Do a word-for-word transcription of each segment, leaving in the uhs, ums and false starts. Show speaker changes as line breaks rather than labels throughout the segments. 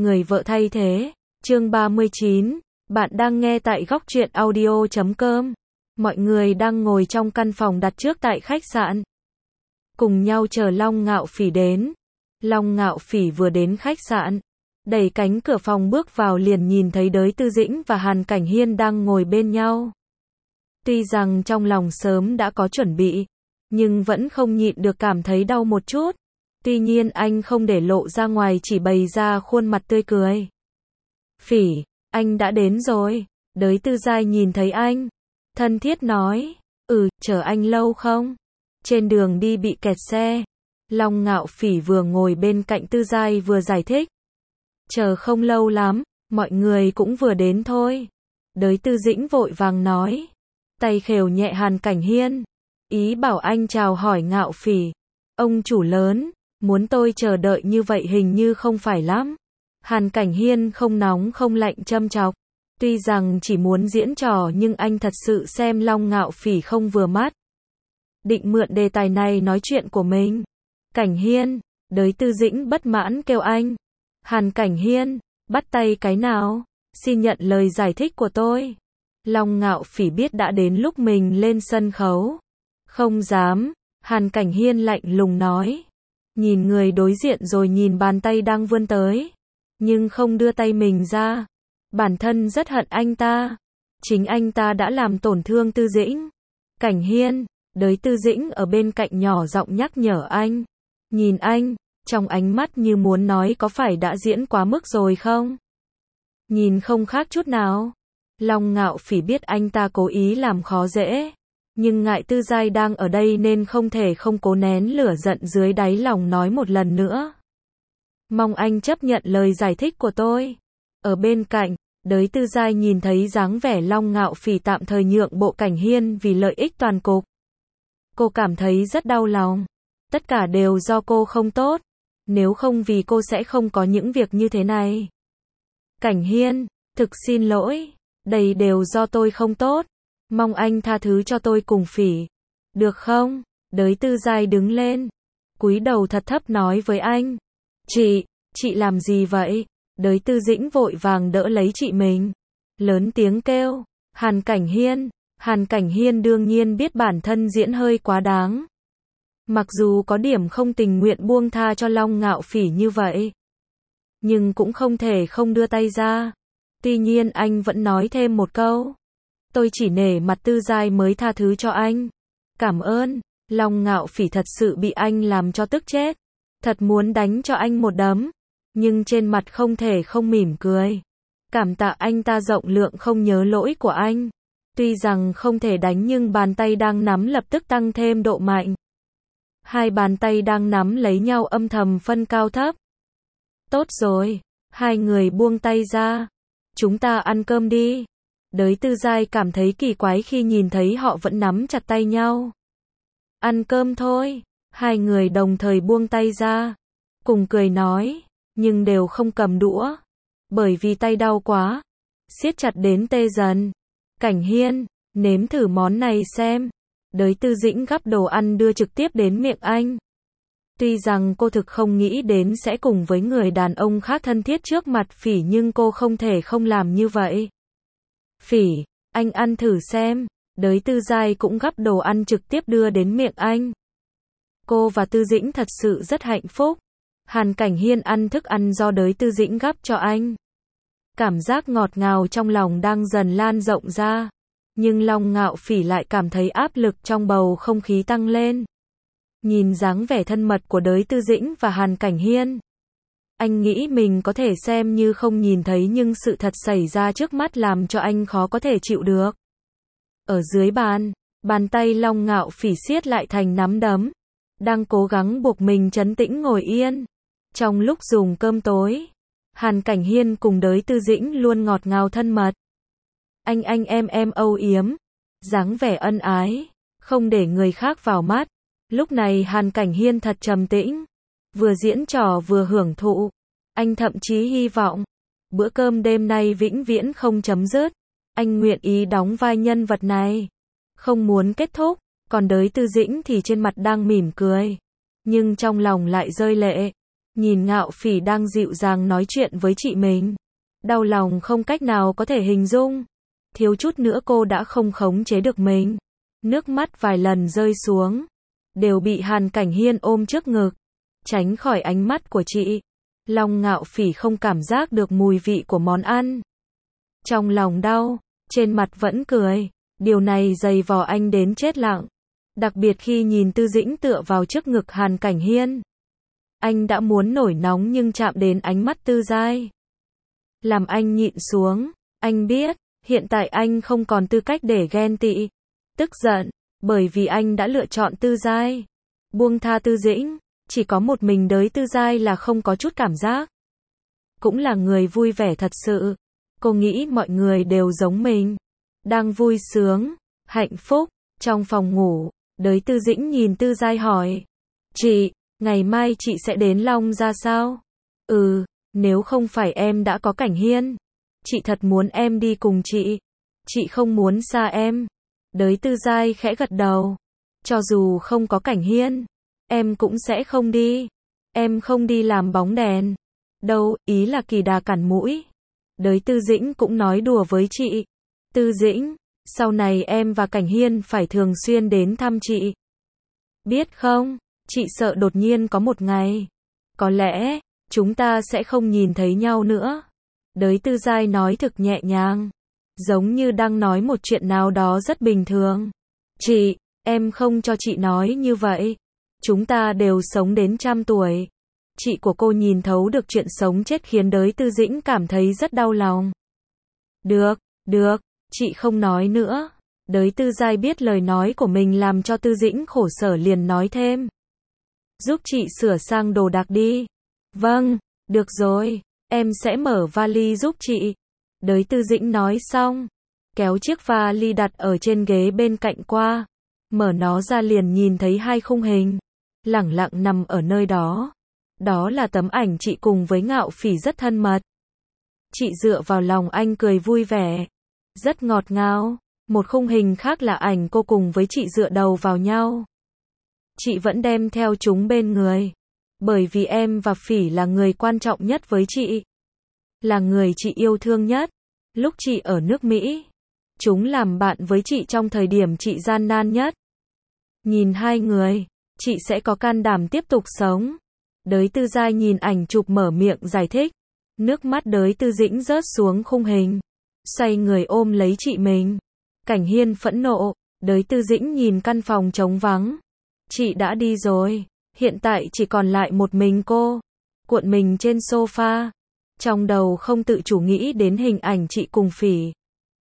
người vợ thay thế. Chương ba mươi chín, bạn đang nghe tại góc truyện audio chấm com. Mọi người đang ngồi trong căn phòng đặt trước tại khách sạn. Cùng nhau chờ Long Ngạo Phỉ đến. Long Ngạo Phỉ vừa đến khách sạn, đẩy cánh cửa phòng bước vào liền nhìn thấy Đới Tư Dĩnh và Hàn Cảnh Hiên đang ngồi bên nhau. Tuy rằng trong lòng sớm đã có chuẩn bị, nhưng vẫn không nhịn được cảm thấy đau một chút. Tuy nhiên anh không để lộ ra ngoài, chỉ bày ra khuôn mặt tươi cười. Phỉ, anh đã đến rồi. Đới Tư Giai nhìn thấy anh, thân thiết nói, ừ, chờ anh lâu không? Trên đường đi bị kẹt xe. Long Ngạo Phỉ vừa ngồi bên cạnh Tư Giai vừa giải thích. Chờ không lâu lắm, mọi người cũng vừa đến thôi. Đới Tư Dĩnh vội vàng nói, tay khều nhẹ Hàn Cảnh Hiên, ý bảo anh chào hỏi Ngạo Phỉ. Ông chủ lớn, muốn tôi chờ đợi như vậy hình như không phải lắm. Hàn Cảnh Hiên không nóng không lạnh châm chọc. Tuy rằng chỉ muốn diễn trò nhưng anh thật sự xem Long Ngạo Phỉ không vừa mắt. Định mượn đề tài này nói chuyện của mình. Cảnh Hiên, Đới Tư Dĩnh bất mãn kêu anh. Hàn Cảnh Hiên, bắt tay cái nào? Xin nhận lời giải thích của tôi. Long Ngạo Phỉ biết đã đến lúc mình lên sân khấu. Không dám, Hàn Cảnh Hiên lạnh lùng nói. Nhìn người đối diện rồi nhìn bàn tay đang vươn tới. Nhưng không đưa tay mình ra. Bản thân rất hận anh ta. Chính anh ta đã làm tổn thương Tư Dĩnh. Cảnh Hiên, Đới Tư Dĩnh ở bên cạnh nhỏ giọng nhắc nhở anh. Nhìn anh, trong ánh mắt như muốn nói có phải đã diễn quá mức rồi không? Nhìn không khác chút nào. Long Ngạo Phỉ biết anh ta cố ý làm khó dễ. Nhưng ngại Tư Giai đang ở đây nên không thể không cố nén lửa giận dưới đáy lòng nói một lần nữa. Mong anh chấp nhận lời giải thích của tôi. Ở bên cạnh, Đới Tư Giai nhìn thấy dáng vẻ Long Ngạo Phỉ tạm thời nhượng bộ Cảnh Hiên vì lợi ích toàn cục. Cô cảm thấy rất đau lòng. Tất cả đều do cô không tốt. Nếu không vì cô sẽ không có những việc như thế này. Cảnh Hiên, thực xin lỗi. Đây đều do tôi không tốt. Mong anh tha thứ cho tôi cùng Phỉ. Được không? Đới Tư Giai đứng lên, cúi đầu thật thấp nói với anh. Chị, chị làm gì vậy? Đới Tư Dĩnh vội vàng đỡ lấy chị mình. Lớn tiếng kêu. Hàn Cảnh Hiên. Hàn Cảnh Hiên đương nhiên biết bản thân diễn hơi quá đáng. Mặc dù có điểm không tình nguyện buông tha cho Long Ngạo Phỉ như vậy, nhưng cũng không thể không đưa tay ra. Tuy nhiên anh vẫn nói thêm một câu. Tôi chỉ nể mặt Tư Giai mới tha thứ cho anh. Cảm ơn. Long Ngạo Phỉ thật sự bị anh làm cho tức chết. Thật muốn đánh cho anh một đấm. Nhưng trên mặt không thể không mỉm cười. Cảm tạ anh ta rộng lượng không nhớ lỗi của anh. Tuy rằng không thể đánh nhưng bàn tay đang nắm lập tức tăng thêm độ mạnh. Hai bàn tay đang nắm lấy nhau âm thầm phân cao thấp. Tốt rồi. Hai người buông tay ra. Chúng ta ăn cơm đi. Đới Tư Giai cảm thấy kỳ quái khi nhìn thấy họ vẫn nắm chặt tay nhau. Ăn cơm thôi. Hai người đồng thời buông tay ra. Cùng cười nói. Nhưng đều không cầm đũa. Bởi vì tay đau quá. Siết chặt đến tê dần. Cảnh Hiên, nếm thử món này xem. Đới Tư Dĩnh gắp đồ ăn đưa trực tiếp đến miệng anh. Tuy rằng cô thực không nghĩ đến sẽ cùng với người đàn ông khác thân thiết trước mặt Phỉ nhưng cô không thể không làm như vậy. Phỉ, anh ăn thử xem. Đới Tư Giai cũng gắp đồ ăn trực tiếp đưa đến miệng anh. Cô và Tư Dĩnh thật sự rất hạnh phúc. Hàn Cảnh Hiên ăn thức ăn do Đới Tư Dĩnh gắp cho anh. Cảm giác ngọt ngào trong lòng đang dần lan rộng ra. Nhưng Long Ngạo Phỉ lại cảm thấy áp lực trong bầu không khí tăng lên. Nhìn dáng vẻ thân mật của Đới Tư Dĩnh và Hàn Cảnh Hiên. Anh nghĩ mình có thể xem như không nhìn thấy nhưng sự thật xảy ra trước mắt làm cho anh khó có thể chịu được. Ở dưới bàn, bàn tay Long Ngạo Phỉ siết lại thành nắm đấm. Đang cố gắng buộc mình trấn tĩnh ngồi yên. Trong lúc dùng cơm tối, Hàn Cảnh Hiên cùng Đới Tư Dĩnh luôn ngọt ngào thân mật. Anh anh em em âu yếm. Dáng vẻ ân ái. Không để người khác vào mắt. Lúc này Hàn Cảnh Hiên thật trầm tĩnh. Vừa diễn trò vừa hưởng thụ. Anh thậm chí hy vọng bữa cơm đêm nay vĩnh viễn không chấm dứt. Anh nguyện ý đóng vai nhân vật này. Không muốn kết thúc. Còn Đới Tư Dĩnh thì trên mặt đang mỉm cười. Nhưng trong lòng lại rơi lệ. nhìn Ngạo Phỉ đang dịu dàng nói chuyện với chị mình. Đau lòng không cách nào có thể hình dung. Thiếu chút nữa cô đã không khống chế được mình. Nước mắt vài lần rơi xuống. Đều bị Hàn Cảnh Hiên ôm trước ngực. Tránh khỏi ánh mắt của chị. Long Ngạo Phỉ không cảm giác được mùi vị của món ăn. Trong lòng đau, trên mặt vẫn cười. Điều này dày vò anh đến chết lặng. Đặc biệt khi nhìn Tư Dĩnh tựa vào trước ngực Hàn Cảnh Hiên. Anh đã muốn nổi nóng nhưng chạm đến ánh mắt Tư Giai. Làm anh nhịn xuống. Anh biết, hiện tại anh không còn tư cách để ghen tị. Tức giận, bởi vì anh đã lựa chọn Tư Giai. Buông tha Tư Dĩnh, chỉ có một mình đới Tư Giai là không có chút cảm giác. Cũng là người vui vẻ thật sự. Cô nghĩ mọi người đều giống mình. Đang vui sướng, hạnh phúc, trong phòng ngủ, đới Tư Dĩnh nhìn Tư Giai hỏi. Chị, ngày mai chị sẽ đến Long ra sao? Ừ, nếu không phải em đã có Cảnh Hiên. Chị thật muốn em đi cùng chị. Chị không muốn xa em. Đới Tư Giai khẽ gật đầu. Cho dù không có Cảnh Hiên, em cũng sẽ không đi. Em không đi làm bóng đèn. Đâu, ý là Kỳ Đà cản mũi. Đới Tư Dĩnh cũng nói đùa với chị. Tư Dĩnh, sau này em và Cảnh Hiên phải thường xuyên đến thăm chị. Biết không, chị sợ đột nhiên có một ngày. Có lẽ, chúng ta sẽ không nhìn thấy nhau nữa. Đới Tư Giai nói thực nhẹ nhàng. Giống như đang nói một chuyện nào đó rất bình thường. Chị, em không cho chị nói như vậy. Chúng ta đều sống đến trăm tuổi. Chị của cô nhìn thấu được chuyện sống chết khiến đới Tư Dĩnh cảm thấy rất đau lòng. Được, được, chị không nói nữa. Đới Tư Giai biết lời nói của mình làm cho Tư Dĩnh khổ sở liền nói thêm. Giúp chị sửa sang đồ đạc đi. Vâng, được rồi, em sẽ mở vali giúp chị. Đới Tư Dĩnh nói xong, kéo chiếc vali đặt ở trên ghế bên cạnh qua. Mở nó ra liền nhìn thấy hai khung hình. Lẳng lặng nằm ở nơi đó. Đó là tấm ảnh chị cùng với Ngạo Phỉ rất thân mật. Chị dựa vào lòng anh cười vui vẻ. Rất ngọt ngào. Một khung hình khác là ảnh cô cùng với chị dựa đầu vào nhau. Chị vẫn đem theo chúng bên người. Bởi vì em và Phỉ là người quan trọng nhất với chị. Là người chị yêu thương nhất. Lúc chị ở nước Mỹ. Chúng làm bạn với chị trong thời điểm chị gian nan nhất. Nhìn hai người, chị sẽ có can đảm tiếp tục sống. Đới Tư Giai nhìn ảnh chụp mở miệng giải thích. Nước mắt đới Tư Dĩnh rớt xuống khung hình. Xoay người ôm lấy chị mình. Cảnh Hiên phẫn nộ. Đới Tư Dĩnh nhìn căn phòng trống vắng. Chị đã đi rồi. Hiện tại chỉ còn lại một mình cô. Cuộn mình trên sofa. Trong đầu không tự chủ nghĩ đến hình ảnh chị cùng Phỉ.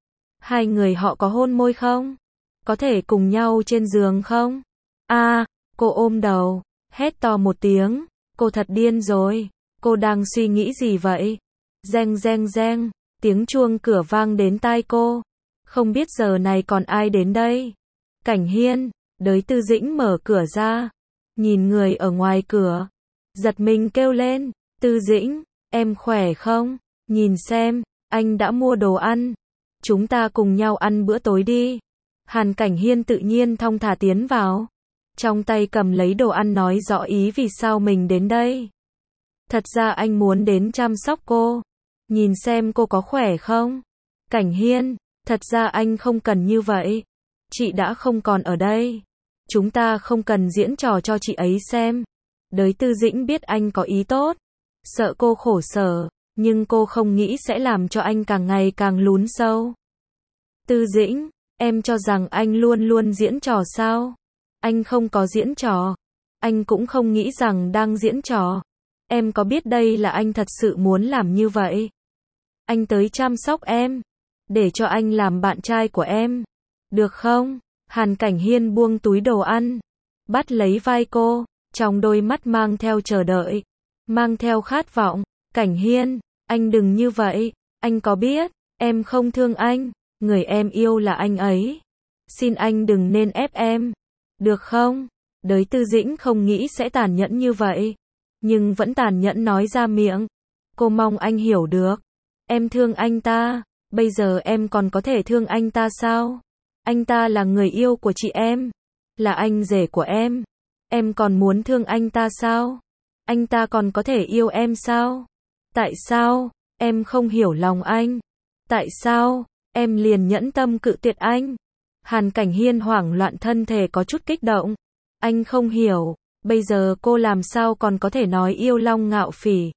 Hai người họ có hôn môi không? Có thể cùng nhau trên giường không? À, cô ôm đầu. Hét to một tiếng. Cô thật điên rồi. Cô đang suy nghĩ gì vậy? Reng reng reng. Tiếng chuông cửa vang đến tai cô. Không biết giờ này còn ai đến đây? Cảnh Hiên. Đới Tư Dĩnh mở cửa ra. Nhìn người ở ngoài cửa. Giật mình kêu lên. Tư Dĩnh, em khỏe không? Nhìn xem, anh đã mua đồ ăn. Chúng ta cùng nhau ăn bữa tối đi. Hàn Cảnh Hiên tự nhiên thong thả tiến vào. Trong tay cầm lấy đồ ăn nói rõ ý vì sao mình đến đây. Thật ra anh muốn đến chăm sóc cô. Nhìn xem cô có khỏe không? Cảnh Hiên, thật ra anh không cần như vậy. Chị đã không còn ở đây. Chúng ta không cần diễn trò cho chị ấy xem. Đới Tư Dĩnh biết anh có ý tốt. Sợ cô khổ sở. Nhưng cô không nghĩ sẽ làm cho anh càng ngày càng lún sâu. Tư Dĩnh, em cho rằng anh luôn luôn diễn trò sao? Anh không có diễn trò. Anh cũng không nghĩ rằng đang diễn trò. Em có biết đây là anh thật sự muốn làm như vậy? Anh tới chăm sóc em. Để cho anh làm bạn trai của em. Được không? Hàn Cảnh Hiên buông túi đồ ăn. Bắt lấy vai cô. Trong đôi mắt mang theo chờ đợi. Mang theo khát vọng. Cảnh Hiên, anh đừng như vậy. Anh có biết, em không thương anh. Người em yêu là anh ấy. Xin anh đừng nên ép em. Được không? Đới Tư Dĩnh không nghĩ sẽ tàn nhẫn như vậy. Nhưng vẫn tàn nhẫn nói ra miệng. Cô mong anh hiểu được. Em thương anh ta. Bây giờ em còn có thể thương anh ta sao? Anh ta là người yêu của chị em. Là anh rể của em. Em còn muốn thương anh ta sao? Anh ta còn có thể yêu em sao? Tại sao? Em không hiểu lòng anh. Tại sao? Em liền nhẫn tâm cự tuyệt anh. Hàn Cảnh Hiên hoảng loạn, thân thể có chút kích động. Anh không hiểu, bây giờ cô làm sao còn có thể nói yêu Long Ngạo Phỉ.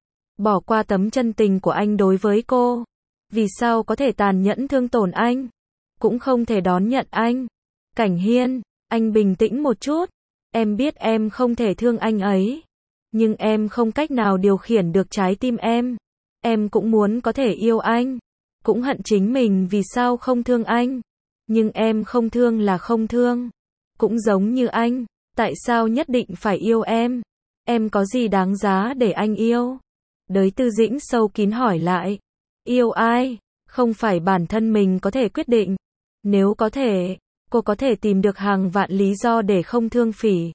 Bỏ qua tấm chân tình của anh đối với cô. Vì sao có thể tàn nhẫn thương tổn anh? Cũng không thể đón nhận anh. Cảnh Hiên, anh bình tĩnh một chút. Em biết em không thể thương anh ấy. Nhưng em không cách nào điều khiển được trái tim em. Em cũng muốn có thể yêu anh. Cũng hận chính mình vì sao không thương anh. Nhưng em không thương là không thương. Cũng giống như anh, tại sao nhất định phải yêu em? Em có gì đáng giá để anh yêu? Đới Tư Dĩnh sâu kín hỏi lại. Yêu ai? Không phải bản thân mình có thể quyết định. Nếu có thể, cô có thể tìm được hàng vạn lý do để không thương Phỉ.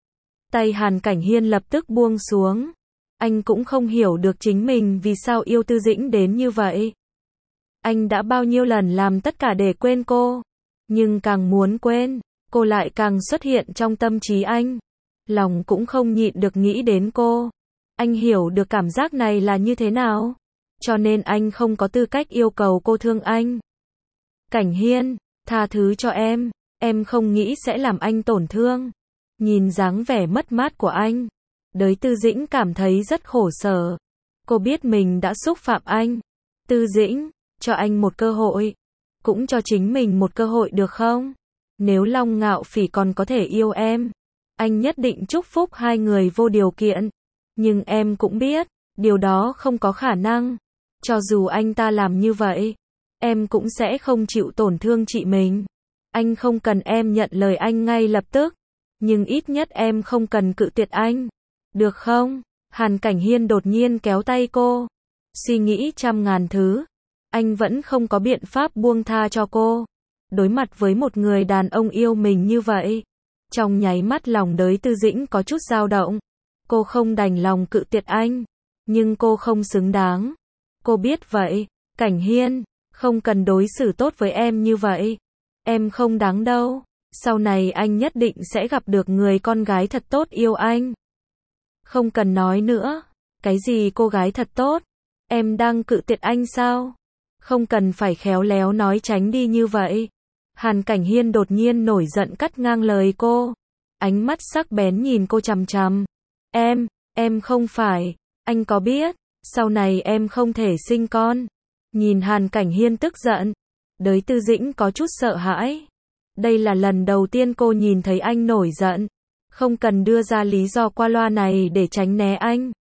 Tay Hàn Cảnh Hiên lập tức buông xuống. Anh cũng không hiểu được chính mình vì sao yêu Tư Dĩnh đến như vậy. Anh đã bao nhiêu lần làm tất cả để quên cô. Nhưng càng muốn quên, cô lại càng xuất hiện trong tâm trí anh. Lòng cũng không nhịn được nghĩ đến cô. Anh hiểu được cảm giác này là như thế nào. Cho nên anh không có tư cách yêu cầu cô thương anh. Cảnh Hiên, tha thứ cho em. Em không nghĩ sẽ làm anh tổn thương. Nhìn dáng vẻ mất mát của anh, Đới Tư Dĩnh cảm thấy rất khổ sở. Cô biết mình đã xúc phạm anh. Tư Dĩnh, cho anh một cơ hội. Cũng cho chính mình một cơ hội được không? Nếu Long Ngạo Phỉ còn có thể yêu em, anh nhất định chúc phúc hai người vô điều kiện. Nhưng em cũng biết, điều đó không có khả năng. Cho dù anh ta làm như vậy, em cũng sẽ không chịu tổn thương chị mình. Anh không cần em nhận lời anh ngay lập tức. Nhưng ít nhất em không cần cự tuyệt anh. Được không? Hàn Cảnh Hiên đột nhiên kéo tay cô. Suy nghĩ trăm ngàn thứ. Anh vẫn không có biện pháp buông tha cho cô. Đối mặt với một người đàn ông yêu mình như vậy. Trong nháy mắt lòng Đới Tư Dĩnh có chút dao động. Cô không đành lòng cự tuyệt anh. Nhưng cô không xứng đáng. Cô biết vậy. Cảnh Hiên, không cần đối xử tốt với em như vậy. Em không đáng đâu. Sau này anh nhất định sẽ gặp được người con gái thật tốt yêu anh. Không cần nói nữa. Cái gì cô gái thật tốt? Em đang cự tuyệt anh sao? Không cần phải khéo léo nói tránh đi như vậy. Hàn Cảnh Hiên đột nhiên nổi giận cắt ngang lời cô. Ánh mắt sắc bén nhìn cô chằm chằm. Em, em không phải. Anh có biết, sau này em không thể sinh con. Nhìn Hàn Cảnh Hiên tức giận. Đới Tư Dĩnh có chút sợ hãi. Đây là lần đầu tiên cô nhìn thấy anh nổi giận. Không cần đưa ra lý do qua loa này để tránh né anh.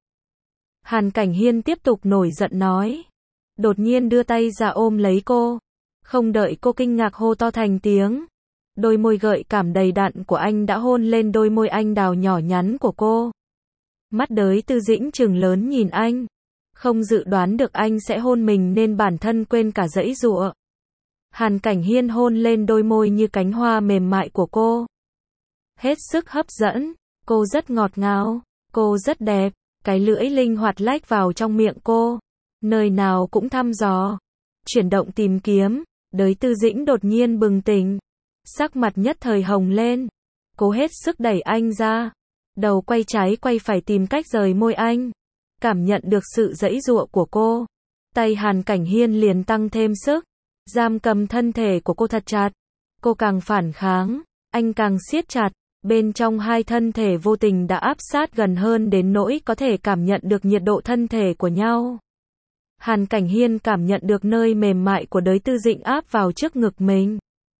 Hàn Cảnh Hiên tiếp tục nổi giận nói. Đột nhiên đưa tay ra ôm lấy cô. Không đợi cô kinh ngạc hô to thành tiếng. Đôi môi gợi cảm đầy đặn của anh đã hôn lên đôi môi anh đào nhỏ nhắn của cô. Mắt Đới Tư Dĩnh trừng lớn nhìn anh. Không dự đoán được anh sẽ hôn mình nên bản thân quên cả giãy giụa. Hàn Cảnh Hiên hôn lên đôi môi như cánh hoa mềm mại của cô. Hết sức hấp dẫn. Cô rất ngọt ngào. Cô rất đẹp. Cái lưỡi linh hoạt lách vào trong miệng cô. Nơi nào cũng thăm dò. Chuyển động tìm kiếm. Đới Tư Dĩnh đột nhiên bừng tỉnh. Sắc mặt nhất thời hồng lên. Cô hết sức đẩy anh ra. Đầu quay trái quay phải tìm cách rời môi anh. Cảm nhận được sự giãy giụa của cô. Tay Hàn Cảnh Hiên liền tăng thêm sức. Giam cầm thân thể của cô thật chặt. Cô càng phản kháng. Anh càng siết chặt. Bên trong hai thân thể vô tình đã áp sát gần hơn đến nỗi có thể cảm nhận được nhiệt độ thân thể của nhau. Hàn Cảnh Hiên cảm nhận được nơi mềm mại của Đới Tư Dĩnh áp vào trước ngực mình.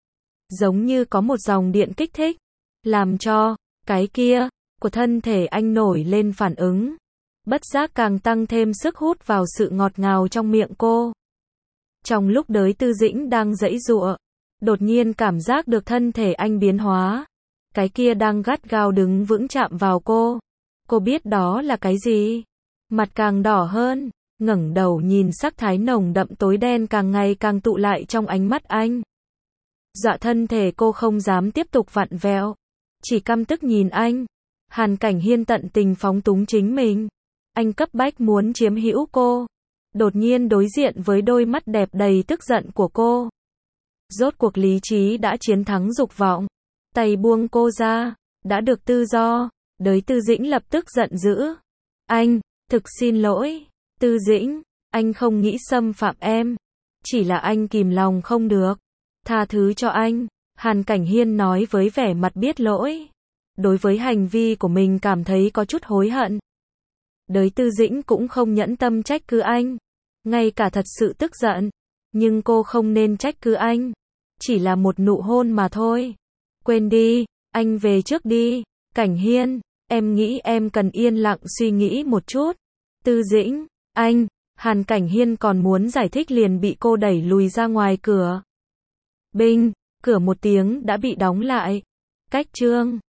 Giống như có một dòng điện kích thích. Làm cho, cái kia, của thân thể anh nổi lên phản ứng. Bất giác càng tăng thêm sức hút vào sự ngọt ngào trong miệng cô. Trong lúc Đới Tư Dĩnh đang giãy giụa, đột nhiên cảm giác được thân thể anh biến hóa. Cái kia đang gắt gao đứng vững chạm vào cô. Cô biết đó là cái gì? Mặt càng đỏ hơn, ngẩng đầu nhìn sắc thái nồng đậm tối đen càng ngày càng tụ lại trong ánh mắt anh. Dọa thân thể cô không dám tiếp tục vặn vẹo, chỉ căm tức nhìn anh. Hàn Cảnh Hiên tận tình phóng túng chính mình. Anh cấp bách muốn chiếm hữu cô. Đột nhiên đối diện với đôi mắt đẹp đầy tức giận của cô. Rốt cuộc lý trí đã chiến thắng dục vọng. Tay buông cô ra. Đã được tự do. Đới Tư Dĩnh lập tức giận dữ. Anh, thực xin lỗi. Tư Dĩnh, anh không nghĩ xâm phạm em. Chỉ là anh kìm lòng không được. Tha thứ cho anh. Hàn Cảnh Hiên nói với vẻ mặt biết lỗi. Đối với hành vi của mình cảm thấy có chút hối hận. Đới Tư Dĩnh cũng không nhẫn tâm trách cứ anh. Ngay cả thật sự tức giận. Nhưng cô không nên trách cứ anh. Chỉ là một nụ hôn mà thôi. Quên đi, anh về trước đi. Cảnh Hiên, em nghĩ em cần yên lặng suy nghĩ một chút. Tư Dĩnh, anh, Hàn Cảnh Hiên còn muốn giải thích liền bị cô đẩy lùi ra ngoài cửa. Binh, cửa một tiếng đã bị đóng lại. Cách chương